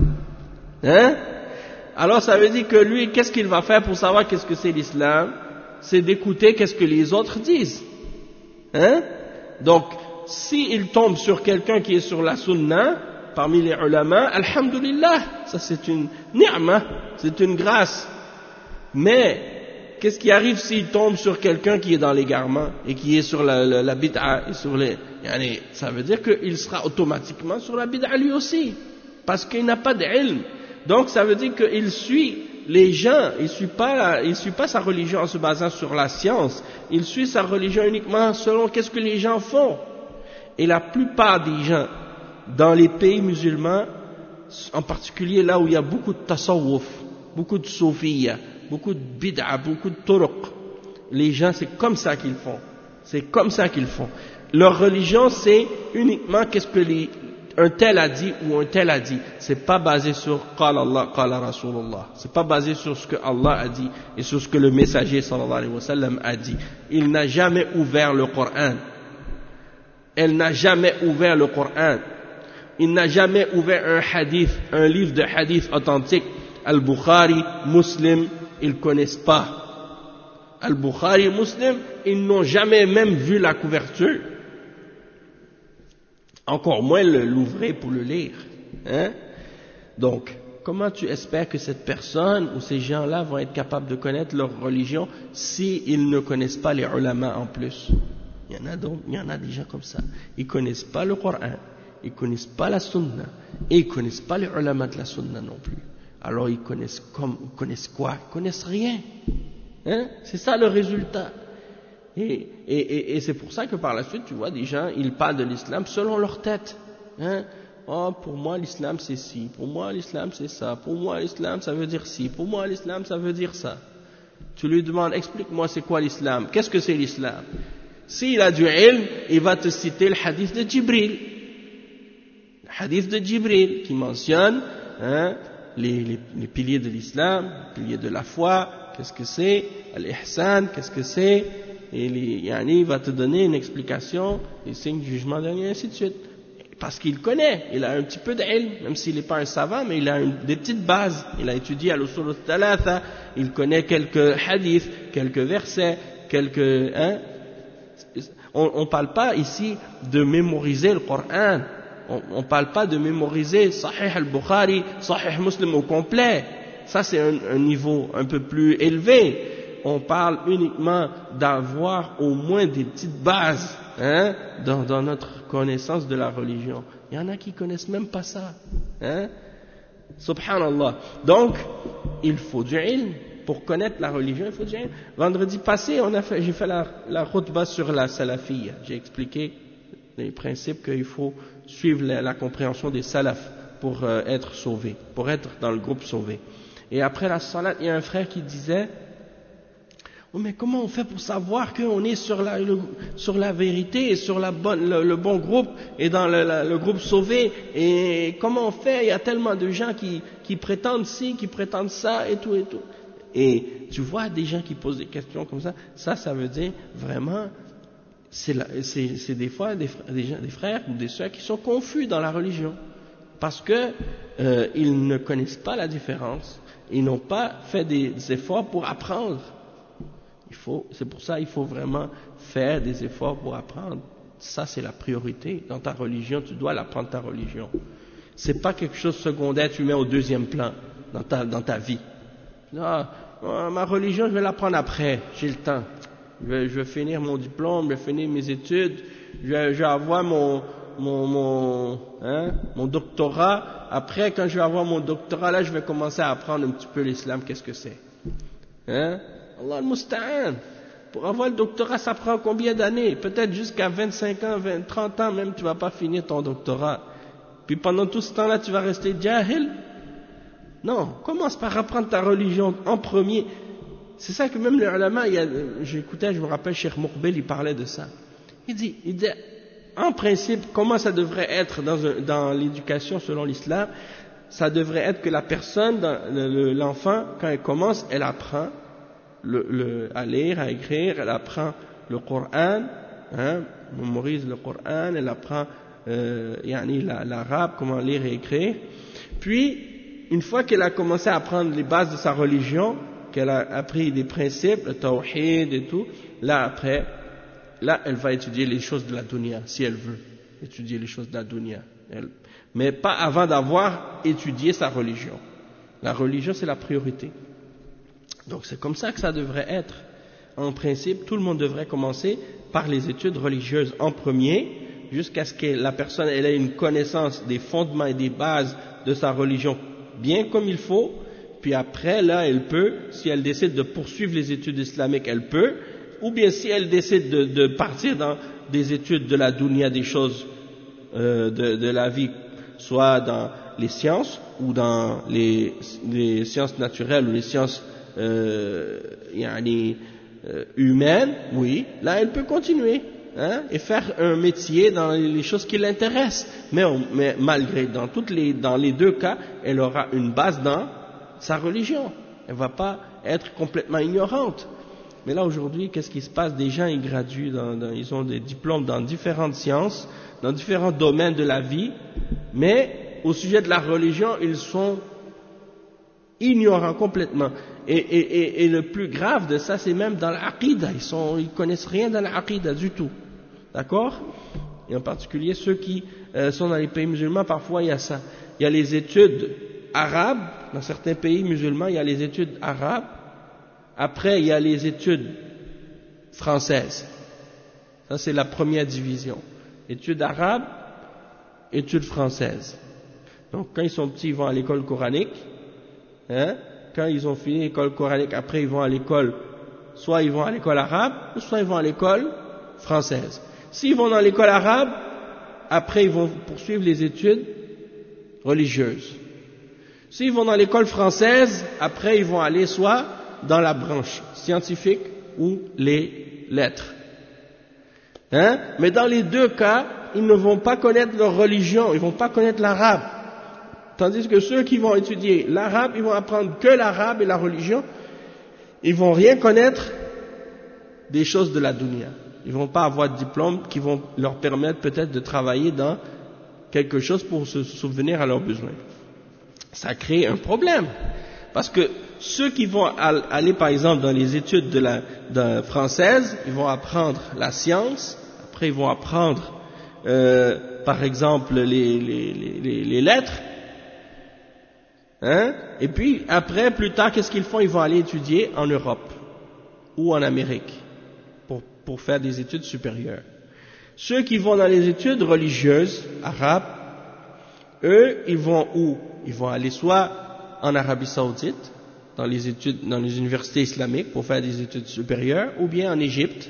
Alors ça veut dire que lui, qu'est-ce qu'il va faire pour savoir qu'est-ce que c'est l'islam? C'est d'écouter qu'est-ce que les autres disent. Donc, s'il tombe sur quelqu'un qui est sur la sunna, parmi les ulama, alhamdulillah, ça c'est une ni'ma, c'est une grâce. Mais, qu'est-ce qui arrive s'il tombe sur quelqu'un qui est dans l'égarement et qui est sur la bid'a et sur ça veut dire qu'il sera automatiquement sur la bid'a lui aussi, parce qu'il n'a pas d'ilm. Donc ça veut dire qu'il suit les gens, il suit pas sa religion en se basant sur la science, il suit sa religion uniquement selon qu'est-ce que les gens font. Et la plupart des gens dans les pays musulmans, en particulier là où il y a beaucoup de tasawwuf, beaucoup de soufiyya, beaucoup de bid'a, beaucoup de turuq, les gens c'est comme ça qu'ils font. C'est comme ça qu'ils font. Leur religion c'est uniquement qu'est-ce que un tel a dit ou un tel a dit. C'est pas basé sur qala Allah, qala Rasulullah. C'est pas basé sur ce que Allah a dit et sur ce que le messager sallallahu alayhi wa sallam a dit. Il n'a jamais ouvert le Coran. Elle n'a jamais ouvert le Coran. Il n'a jamais ouvert un hadith, un livre de hadith authentique. Al-Bukhari, Muslim, ils connaissent pas. Al-Bukhari, Muslim, ils n'ont jamais même vu la couverture. Encore moins l'ouvrir pour le lire. Donc, comment tu espères que cette personne ou ces gens-là vont être capables de connaître leur religion s'ils ne connaissent pas les ulama en plus? Il y en a des gens comme ça. Ils connaissent pas le Coran, ils connaissent pas la sunna, et ils connaissent pas les ulama de la sunna non plus. Alors ils connaissent quoi? Ils connaissent rien. C'est ça le résultat. Et c'est pour ça que par la suite, tu vois, des gens, ils parlent de l'islam selon leur tête. Oh, pour moi, l'islam, c'est ci. Pour moi, l'islam, c'est ça. Pour moi, l'islam, ça veut dire ci. Pour moi, l'islam, ça veut dire ça. Tu lui demandes, explique-moi, c'est quoi l'islam? Qu'est-ce que c'est l'islam? S'il a du ilm, il va te citer le hadith de Jibril. Le hadith de Jibril, qui mentionne les piliers de l'islam, les piliers de la foi, qu'est-ce que c'est? Al-ihsan, qu'est-ce que c'est? Et il va te donner une explication, les signes du jugement dernier, et ainsi de suite. Parce qu'il connaît, il a un petit peu d'ilm, même s'il n'est pas un savant, mais il a des petites bases. Il a étudié à l'usul al-thalatha, il connaît quelques hadiths, quelques versets, on ne parle pas ici de mémoriser le Coran, on ne parle pas de mémoriser Sahih al-Bukhari, Sahih Muslim au complet. Ça c'est un niveau un peu plus élevé. On parle uniquement d'avoir au moins des petites bases dans notre connaissance de la religion. Il y en a qui connaissent même pas ça. Subhanallah. Donc, il faut du ilm. Pour connaître la religion, il faut du ilm. Vendredi passé, j'ai fait la khutbah sur la salafiyya. J'ai expliqué les principes qu'il faut suivre la compréhension des salafs pour être sauvé, pour être dans le groupe sauvé. Et après la salat, il y a un frère qui disait: oh, mais comment on fait pour savoir qu'on est sur la vérité et sur le bon groupe et dans le groupe sauvé? Et comment on fait? Il y a tellement de gens qui prétendent ci, qui prétendent ça et tout et tout. Et tu vois des gens qui posent des questions comme ça veut dire vraiment, c'est des fois des frères ou des sœurs qui sont confus dans la religion, parce que ils ne connaissent pas la différence, ils n'ont pas fait des efforts pour apprendre. C'est pour ça qu'il faut vraiment faire des efforts pour apprendre. Ça, c'est la priorité. Dans ta religion, tu dois l'apprendre, ta religion. C'est pas quelque chose de secondaire, tu mets au deuxième plan dans ta vie. Ah, ma religion, je vais l'apprendre après, j'ai le temps. Je vais finir mon diplôme, je vais finir mes études, je vais avoir mon doctorat. Après, quand je vais avoir mon doctorat, là, je vais commencer à apprendre un petit peu l'islam, qu'est-ce que c'est. Allah al-Musta'an. Pour avoir le doctorat, ça prend combien d'années? Peut-être jusqu'à 25 ans, 30 ans même, tu vas pas finir ton doctorat. Puis pendant tout ce temps-là, tu vas rester jahil? Non, commence par apprendre ta religion en premier. C'est ça que même les ulama, j'écoutais, je me rappelle, Cheikh Mouqbil, il parlait de ça. Il dit, en principe, comment ça devrait être dans l'éducation selon l'islam? Ça devrait être que la personne, l'enfant, quand elle commence, elle apprend à lire, à écrire, elle apprend le Coran, mémorise le Coran, elle apprend l'arabe, comment lire et écrire. Puis, une fois qu'elle a commencé à apprendre les bases de sa religion, qu'elle a appris des principes, le tawhid et tout, là elle va étudier les choses de la dunya, si elle veut étudier les choses de la dunya. Mais pas avant d'avoir étudié sa religion. La religion, c'est la priorité. Donc c'est comme ça que ça devrait être. En principe, tout le monde devrait commencer par les études religieuses en premier, jusqu'à ce que la personne ait une connaissance des fondements et des bases de sa religion bien comme il faut, puis après, là, elle peut, si elle décide de poursuivre les études islamiques, elle peut, ou bien si elle décide de partir dans des études de la dunya, des choses de la vie, soit dans les sciences, ou dans les sciences naturelles, ou les sciences humaines, oui, là, elle peut continuer. Et faire un métier dans les choses qui l'intéressent. Mais malgré, dans les deux cas, elle aura une base dans sa religion. Elle ne va pas être complètement ignorante. Mais là, aujourd'hui, qu'est-ce qui se passe? Des gens, ils graduent, ils ont des diplômes dans différentes sciences, dans différents domaines de la vie, mais au sujet de la religion, ils sont ignorants complètement. Et le plus grave de ça, c'est même dans l'aqida. Ils connaissent rien dans l'aqida du tout. D'accord? Et en particulier ceux qui sont dans les pays musulmans, parfois il y a ça. Il y a les études arabes, dans certains pays musulmans, il y a les études arabes. Après, il y a les études françaises. Ça, c'est la première division. Études arabes, études françaises. Donc, quand ils sont petits, ils vont à l'école coranique. Quand ils ont fini l'école coranique, après ils vont à l'école, soit ils vont à l'école arabe, soit ils vont à l'école française. S'ils vont dans l'école arabe, après ils vont poursuivre les études religieuses. S'ils vont dans l'école française, après ils vont aller soit dans la branche scientifique ou les lettres. Mais dans les deux cas, ils ne vont pas connaître leur religion, ils ne vont pas connaître l'arabe. Tandis que ceux qui vont étudier l'arabe, ils vont apprendre que l'arabe et la religion, ils vont rien connaître des choses de la dunya. Ils vont pas avoir de diplôme qui vont leur permettre peut-être de travailler dans quelque chose pour se souvenir à leurs besoins. Ça crée un problème. Parce que ceux qui vont aller par exemple dans les études françaises, ils vont apprendre la science, après ils vont apprendre par exemple les lettres, et puis après, plus tard, qu'est-ce qu'ils font? Ils vont aller étudier en Europe ou en Amérique pour faire des études supérieures. Ceux qui vont dans les études religieuses arabes, eux, ils vont où? Ils vont aller soit en Arabie Saoudite, dans les universités islamiques pour faire des études supérieures, ou bien en Égypte,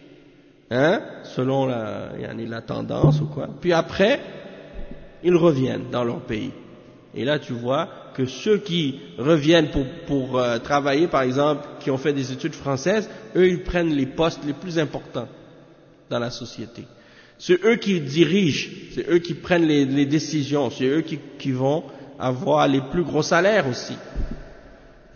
selon la tendance ou quoi. Puis après, ils reviennent dans leur pays. Et là, tu vois que ceux qui reviennent pour travailler, par exemple, qui ont fait des études françaises, eux, ils prennent les postes les plus importants dans la société. C'est eux qui dirigent, c'est eux qui prennent les décisions, c'est eux qui vont avoir les plus gros salaires aussi.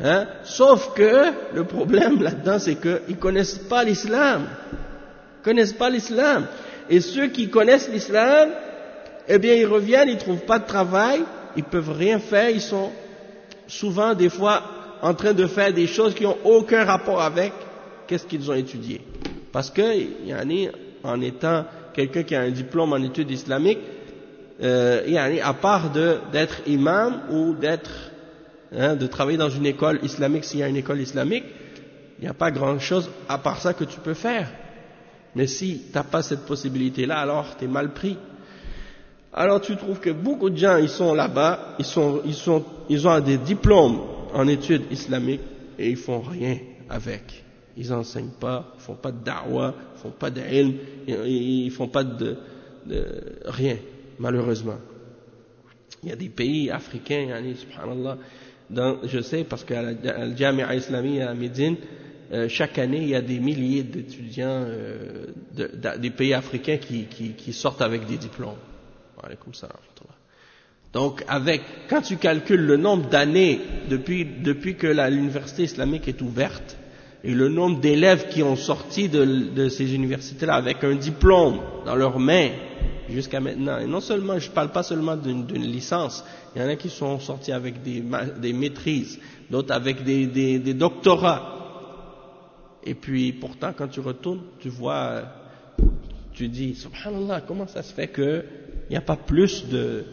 Hein? Sauf que le problème là-dedans, c'est qu'ils connaissent pas l'islam. Ils connaissent pas l'islam. Et ceux qui connaissent l'islam, eh bien, ils reviennent, ils trouvent pas de travail, ils peuvent rien faire, ils sont souvent, des fois, en train de faire des choses qui n'ont aucun rapport avec qu'est-ce qu'ils ont étudié. Parce que, en étant quelqu'un qui a un diplôme en études islamiques, à part d'être imam ou de travailler dans une école islamique, s'il y a une école islamique, il n'y a pas grand-chose à part ça que tu peux faire. Mais si tu n'as pas cette possibilité-là, alors tu es mal pris. Alors tu trouves que beaucoup de gens, ils sont là-bas, ils ont des diplômes en études islamiques et ils font rien avec. Ils n'enseignent pas, ils font pas de da'wah, ils font pas d'ilm, ils font pas de rien, malheureusement. Il y a des pays africains, subhanallah, je sais parce qu'à la Jamia Islamiyya à Médine, chaque année il y a des milliers d'étudiants des pays africains qui sortent avec des diplômes. Comme ça. Donc, quand tu calcules le nombre d'années depuis que l'université islamique est ouverte et le nombre d'élèves qui ont sorti de ces universités-là avec un diplôme dans leurs mains jusqu'à maintenant, et non seulement, je ne parle pas seulement d'une licence, il y en a qui sont sortis avec des maîtrises, d'autres avec des doctorats. Et puis, pourtant, quand tu retournes, tu vois, tu dis, subhanallah, comment ça se fait que il n'y a pas plus de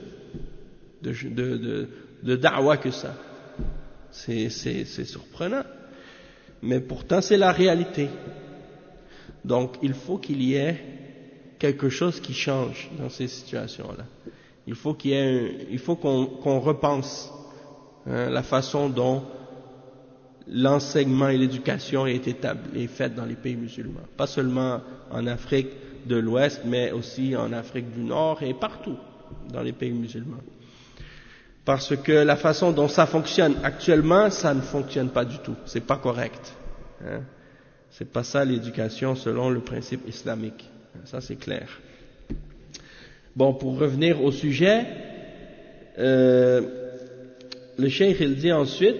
da'wah que ça. C'est surprenant. Mais pourtant, c'est la réalité. Donc, il faut qu'il y ait quelque chose qui change dans ces situations-là. Il faut qu'on repense la façon dont l'enseignement et l'éducation est faite dans les pays musulmans. Pas seulement en Afrique de l'Ouest, mais aussi en Afrique du Nord et partout dans les pays musulmans. Parce que la façon dont ça fonctionne actuellement, ça ne fonctionne pas du tout. C'est pas correct. C'est pas ça l'éducation selon le principe islamique. Ça c'est clair. Bon, pour revenir au sujet, le cheikh il dit ensuite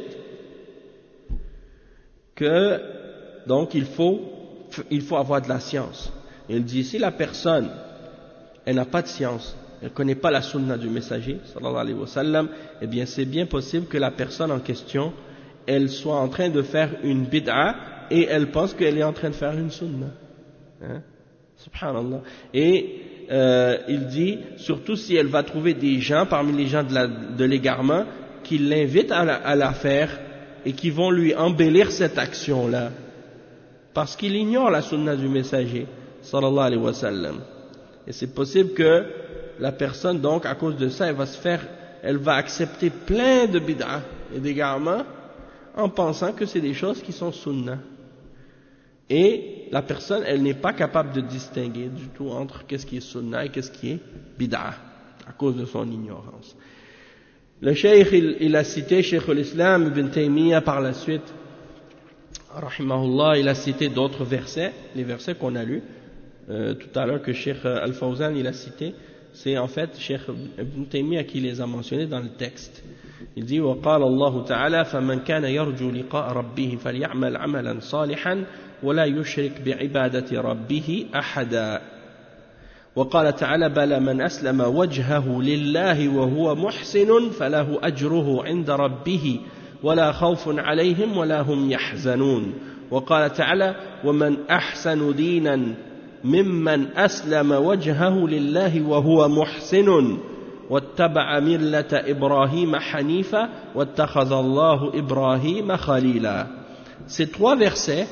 que donc il faut avoir de la science. Il dit, si la personne, elle n'a pas de science, elle ne connaît pas la sunna du messager, sallallahu alayhi wa sallam, eh bien c'est bien possible que la personne en question, elle soit en train de faire une bid'a et elle pense qu'elle est en train de faire une sunna. Subhanallah. Et il dit, surtout si elle va trouver des gens, parmi les gens de l'égarement, qui l'invitent à la faire et qui vont lui embellir cette action-là. Parce qu'il ignore la sunna du messager, sallallahu alayhi wa sallam. Et c'est possible que la personne, donc, à cause de ça, elle va accepter plein de bid'ah et d'égarements en pensant que c'est des choses qui sont sunnah. Et la personne, elle n'est pas capable de distinguer du tout entre qu'est-ce qui est sunnah et qu'est-ce qui est bid'ah, à cause de son ignorance. Le cheikh, il a cité Cheikh l'Islam Ibn Taymiyyah par la suite, rahimahullah, il a cité d'autres versets, les versets qu'on a lus tout à l'heure que Cheikh Al-Fawzan il a cité, c'est en fait Cheikh Ibn Taymiyyah qui les a mentionnés dans le texte. Il dit وقال الله تعالى فمن كان يرجو لقاء ربه فليعمل عملا صالحا ولا يشرك بعبادة ربه أحدا. وقال تعالى بلى من أسلم وجهه لله وهو محسن فله أجره عند ربه ولا خوف عليهم ولا هم يحزنون. وقال تعالى ومن أحسن دينا ممن أسلم وجهه لله وهو محسن واتبع ملة إبراهيم حنيفا واتخذ الله إبراهيم خليلا. Ces trois versets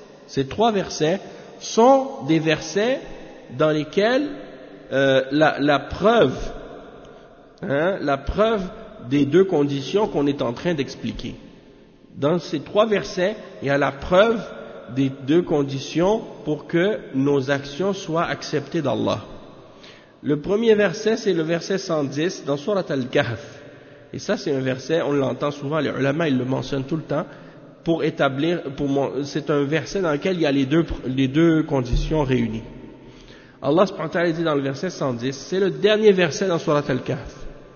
sont des versets dans lesquels la preuve des deux conditions qu'on est en train d'expliquer. Dans ces trois versets, il y a la preuve des deux conditions pour que nos actions soient acceptées d'Allah. Le premier verset, c'est le verset 110 dans Surat Al-Kahf. Et ça, c'est un verset, on l'entend souvent, les ulama, ils le mentionnent tout le temps, c'est un verset dans lequel il y a les deux conditions réunies. Allah subhanahu wa ta'ala dit dans le verset 110, c'est le dernier verset dans Surat Al-Kahf.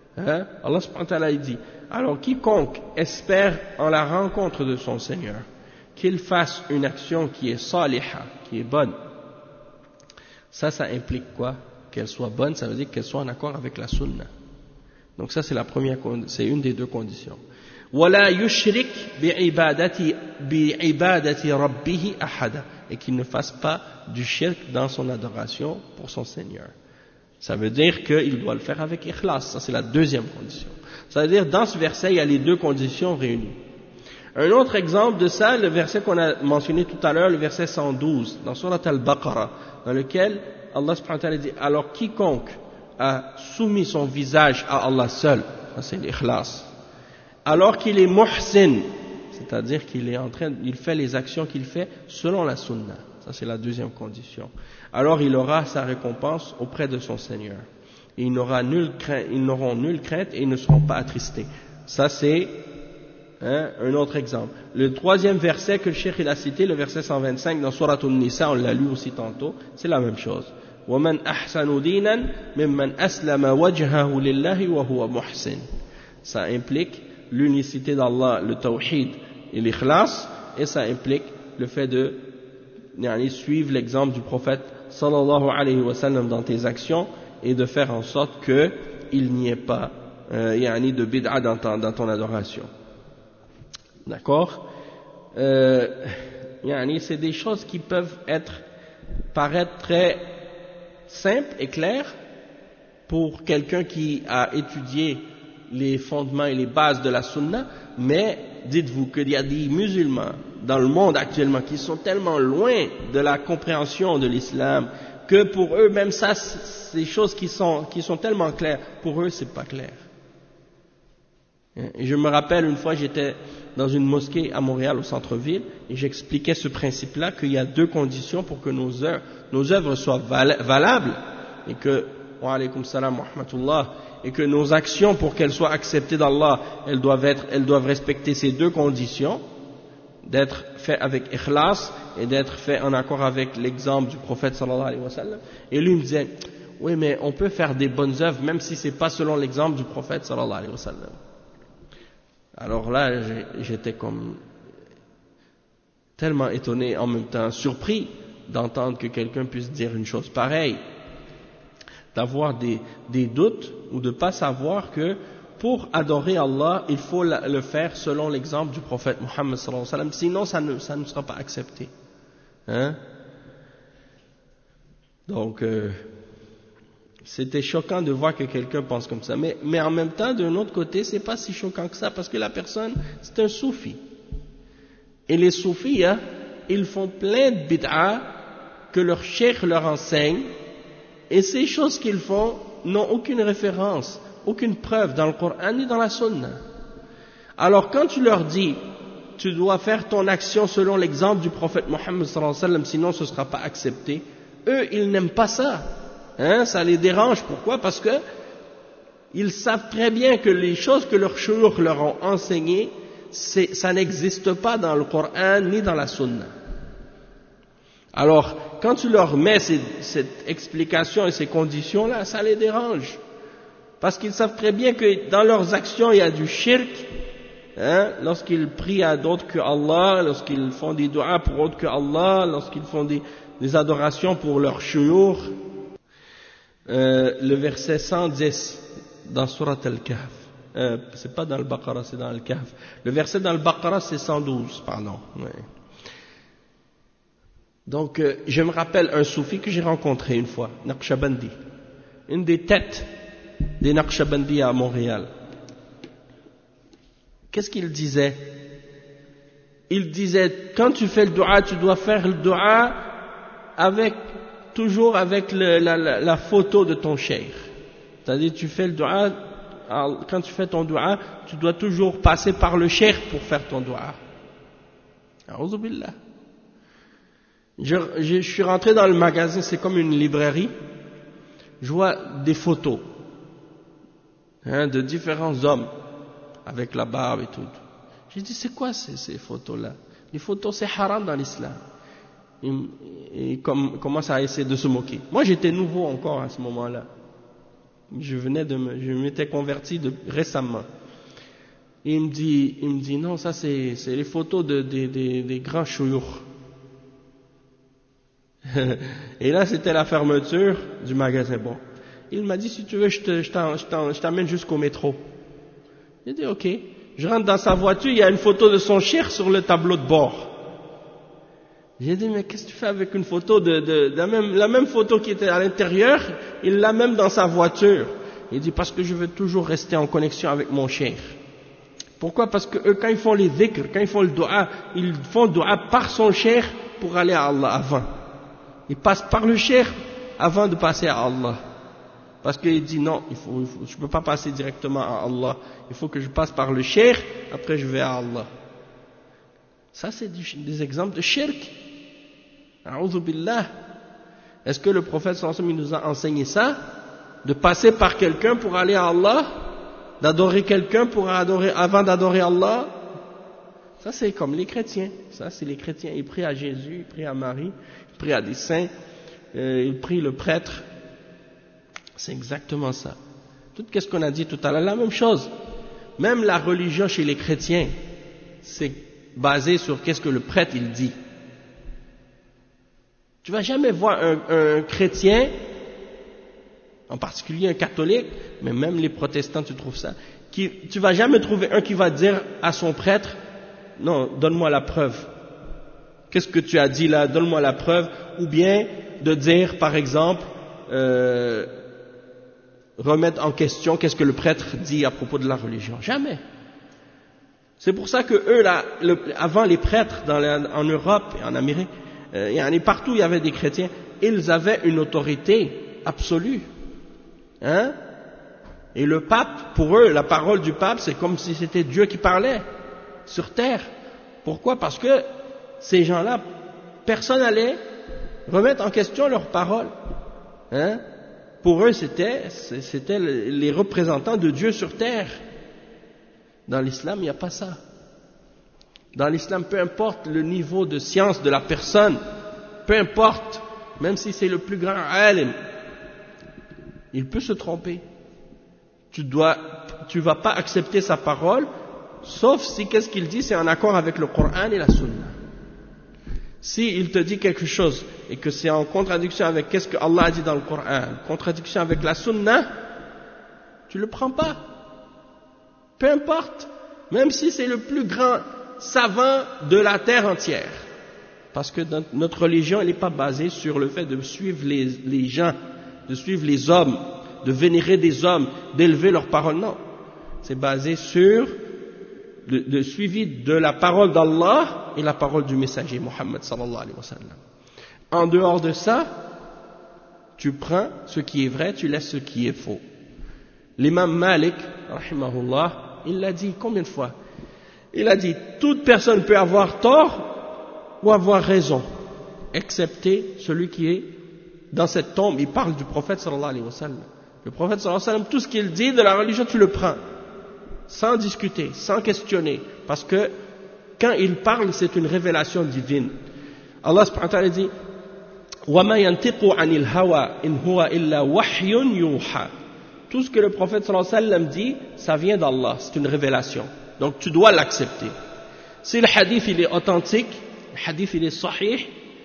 Hein? Allah subhanahu wa ta'ala dit, alors quiconque espère en la rencontre de son Seigneur, qu'il fasse une action qui est saliha, qui est bonne. Ça implique quoi? Qu'elle soit bonne, ça veut dire qu'elle soit en accord avec la sunna. Donc ça c'est la première, c'est une des deux conditions. وَلَا يُشْرِكْ بِعِبَادَةِ رَبِّهِ أَحَدًا, et qu'il ne fasse pas du shirk dans son adoration pour son Seigneur. Ça veut dire qu'il doit le faire avec ikhlas, ça c'est la deuxième condition. Ça veut dire dans ce verset il y a les deux conditions réunies. Un autre exemple de ça, le verset qu'on a mentionné tout à l'heure, le verset 112, dans Surat Al-Baqarah, dans lequel Allah subhanahu wa ta'ala dit, alors quiconque a soumis son visage à Allah seul, ça c'est l'ikhlas, alors qu'il est muhsin, c'est-à-dire qu'il est il fait les actions qu'il fait selon la sunna, ça c'est la deuxième condition, alors il aura sa récompense auprès de son Seigneur. Et ils n'auront nulle crainte et ils ne seront pas attristés. Ça c'est un autre exemple. Le troisième verset que le cheikh il a cité, le verset 125 dans Surat An-Nisa, on l'a lu aussi tantôt, c'est la même chose. وَمَنْ أَحْسَنُ دِينًا مِمَّنْ أَسْلَمَ وَجْهَهُ لِلَّهِ وَهُوَ مُحْسِنٌ. Ça implique l'unicité d'Allah, le tawhid et l'ikhlas, et ça implique le fait de suivre l'exemple du prophète sallallahu alayhi wa sallam dans tes actions et de faire en sorte qu'il n'y ait pas de bid'a dans ton adoration. D'accord? C'est des choses qui peuvent paraître très simples et claires pour quelqu'un qui a étudié les fondements et les bases de la sunna, mais dites-vous qu'il y a des musulmans dans le monde actuellement qui sont tellement loin de la compréhension de l'islam que pour eux, même ça, c'est des choses qui sont tellement claires, pour eux c'est pas clair. Et je me rappelle une fois, j'étais dans une mosquée à Montréal, au centre-ville, et j'expliquais ce principe-là, qu'il y a deux conditions pour que nos œuvres soient valables, et que, wa alaykum salam wa rahmatullah, et que nos actions, pour qu'elles soient acceptées d'Allah, elles doivent respecter ces deux conditions, d'être faites avec ikhlas, et d'être faites en accord avec l'exemple du prophète sallallahu alayhi wa sallam. Et lui me disait, oui mais on peut faire des bonnes œuvres, même si c'est pas selon l'exemple du prophète sallallahu alayhi wa sallam. Alors là, j'étais comme tellement étonné, en même temps surpris d'entendre que quelqu'un puisse dire une chose pareille, d'avoir des doutes ou de ne pas savoir que pour adorer Allah, il faut le faire selon l'exemple du prophète Muhammad sallallahu alayhi wa sallam, sinon ça ne sera pas accepté. Donc, c'était choquant de voir que quelqu'un pense comme ça. Mais en même temps, d'un autre côté, c'est pas si choquant que ça, parce que la personne, c'est un soufi. Et les soufis, ils font plein de bid'a que leur cheikh leur enseigne, et ces choses qu'ils font n'ont aucune référence, aucune preuve dans le Coran ni dans la Sunna. Alors quand tu leur dis, tu dois faire ton action selon l'exemple du prophète Mohammed sallallahu alayhi wa sallam, sinon ce ne sera pas accepté, eux, ils n'aiment pas ça. Ça les dérange. Pourquoi? Parce que ils savent très bien que les choses que leurs shuyukh leur ont enseignées, ça n'existe pas dans le Coran ni dans la Sunna. Alors, quand tu leur mets cette explication et ces conditions-là, ça les dérange. Parce qu'ils savent très bien que dans leurs actions, il y a du shirk, lorsqu'ils prient à d'autres que Allah, lorsqu'ils font des du'as pour autres que Allah, lorsqu'ils font des adorations pour leurs shuyukh. Le verset 110 dans Surat Al-Kahf, c'est pas dans le Baqarah, c'est dans Al-Kahf. Le verset dans le Baqarah, c'est 112, pardon. Ouais. Donc, je me rappelle un soufi que j'ai rencontré une fois, Naqshbandi, une des têtes des Naqshbandi à Montréal. Qu'est-ce qu'il disait? Il disait, quand tu fais le dua, tu dois faire le dua toujours avec la photo de ton cheikh. C'est-à-dire, tu fais le dua, quand tu fais ton dua, tu dois toujours passer par le cheikh pour faire ton dua. A'udhu billah. Je suis rentré dans le magasin, c'est comme une librairie. Je vois des photos de différents hommes avec la barbe et tout. J'ai dit, c'est quoi ces photos-là? Les photos, c'est haram dans l'islam. Il commence à essayer de se moquer. Moi, j'étais nouveau encore à ce moment-là. Je m'étais converti récemment. Et il me dit, non, ça c'est les photos des grands chouyours. Et là, c'était la fermeture du magasin. Bon. Il m'a dit, si tu veux, je t'amène jusqu'au métro. J'ai dit, ok. Je rentre dans sa voiture, il y a une photo de son cheikh sur le tableau de bord. J'ai dit, mais qu'est-ce que tu fais avec une photo la même photo qui était à l'intérieur, il l'a même dans sa voiture. Il dit, parce que je veux toujours rester en connexion avec mon cheikh. Pourquoi? Parce que eux, quand ils font les dhikr, quand ils font le dua par son cheikh pour aller à Allah avant. Ils passent par le cheikh avant de passer à Allah. Parce qu'il dit non, je ne peux pas passer directement à Allah. Il faut que je passe par le cheikh, après je vais à Allah. Ça, c'est des exemples de shirk. A'udhu billah. Est-ce que le prophète sallallahu alayhi wa sallam nous a enseigné ça? De passer par quelqu'un pour aller à Allah? D'adorer quelqu'un avant d'adorer Allah? Ça, c'est comme les chrétiens. Ça, c'est les chrétiens. Ils prient à Jésus, ils prient à Marie, ils prient à des saints, ils prient le prêtre. C'est exactement ça. Tout ce qu'on a dit tout à l'heure, la même chose. Même la religion chez les chrétiens, c'est basé sur qu'est-ce que le prêtre il dit. Tu vas jamais voir un chrétien, en particulier un catholique, mais même les protestants, tu trouves ça, tu vas jamais trouver un qui va dire à son prêtre, non, donne-moi la preuve. Qu'est-ce que tu as dit là, donne-moi la preuve. Ou bien de dire, par exemple, remettre en question qu'est-ce que le prêtre dit à propos de la religion. Jamais. C'est pour ça que eux, là, avant les prêtres en Europe et en Amérique, partout où il y avait des chrétiens, ils avaient une autorité absolue. Hein? Et le pape, pour eux, la parole du pape, c'est comme si c'était Dieu qui parlait sur terre. Pourquoi? Parce que ces gens-là, personne n'allait remettre en question leurs paroles. Hein? Pour eux, c'était les représentants de Dieu sur terre. Dans l'islam, il n'y a pas ça. Dans l'islam, peu importe le niveau de science de la personne, peu importe, même si c'est le plus grand alim, il peut se tromper. Tu vas pas accepter sa parole, sauf si qu'est-ce qu'il dit, c'est en accord avec le Coran et la Sunna. Si il te dit quelque chose et que c'est en contradiction avec qu'est-ce que Allah a dit dans le Coran, en contradiction avec la Sunna, tu le prends pas. Peu importe, même si c'est le plus grand savant de la terre entière. Parce que notre religion, elle n'est pas basée sur le fait de suivre les gens, de suivre les hommes, de vénérer des hommes, d'élever leurs paroles. Non. C'est basé sur le suivi de la parole d'Allah et la parole du messager Muhammad sallallahu alayhi wa sallam. En dehors de ça, tu prends ce qui est vrai, tu laisses ce qui est faux. L'imam Malik, rahimahullah, il l'a dit combien de fois? Il a dit, toute personne peut avoir tort ou avoir raison, excepté celui qui est dans cette tombe. Il parle du prophète sallallahu alayhi wa sallam. Le prophète sallallahu alayhi wa sallam, tout ce qu'il dit de la religion, tu le prends. Sans discuter, sans questionner. Parce que quand il parle, c'est une révélation divine. Allah subhanahu wa ta'ala dit, وَمَا يَنْتِقُ عَنِ الْهَوَى إِنْ هُوَ إِلَّا وَحْيٌ يُوحَى. Tout ce que le prophète sallallahu alayhi wa sallam dit, ça vient d'Allah, c'est une révélation. Donc tu dois l'accepter. Si le hadith il est authentique, le hadith il est sahih,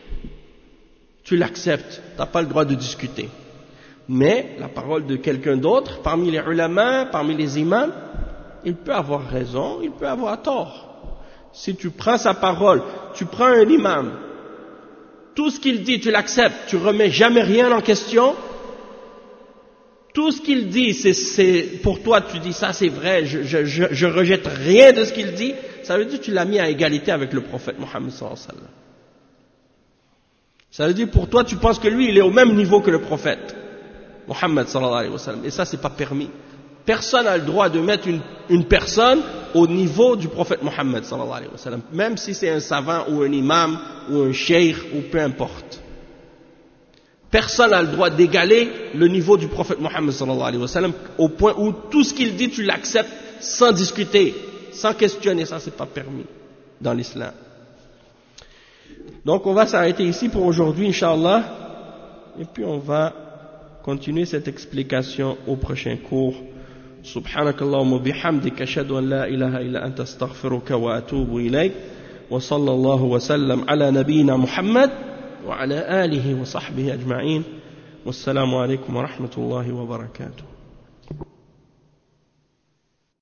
tu l'acceptes, tu n'as pas le droit de discuter. Mais la parole de quelqu'un d'autre, parmi les ulama, parmi les imams, il peut avoir raison, il peut avoir tort. Si tu prends sa parole, tu prends un imam, tout ce qu'il dit, tu l'acceptes, tu remets jamais rien en question. Tout ce qu'il dit, c'est pour toi, tu dis ça c'est vrai, je rejette rien de ce qu'il dit, ça veut dire que tu l'as mis à égalité avec le prophète Mohammed sallallahu alayhi wa sallam. Ça veut dire pour toi, tu penses que lui, il est au même niveau que le prophète Mohammed sallallahu alayhi wa sallam. Et ça, c'est pas permis. Personne n'a le droit de mettre une personne au niveau du prophète Mohammed sallallahu alayhi wa sallam, même si c'est un savant ou un imam ou un cheikh ou peu importe. Personne n'a le droit d'égaler le niveau du prophète Mohammed sallallahu alayhi wa sallam au point où tout ce qu'il dit, tu l'acceptes sans discuter, sans questionner. Ça, c'est pas permis dans l'islam. Donc, on va s'arrêter ici pour aujourd'hui, Inch'Allah. Et puis, on va continuer cette explication au prochain cours. Subhanakallahumma bihamdika ashhadu an la ilaha illa anta astaghfiruka wa atubu ilayk wa sallallahu wa sallam ala nabiyyina Muhammad wa ala alihi wa sahbihi ajma'in. Wassalamu alaykum wa rahmatullahi wa barakatuh.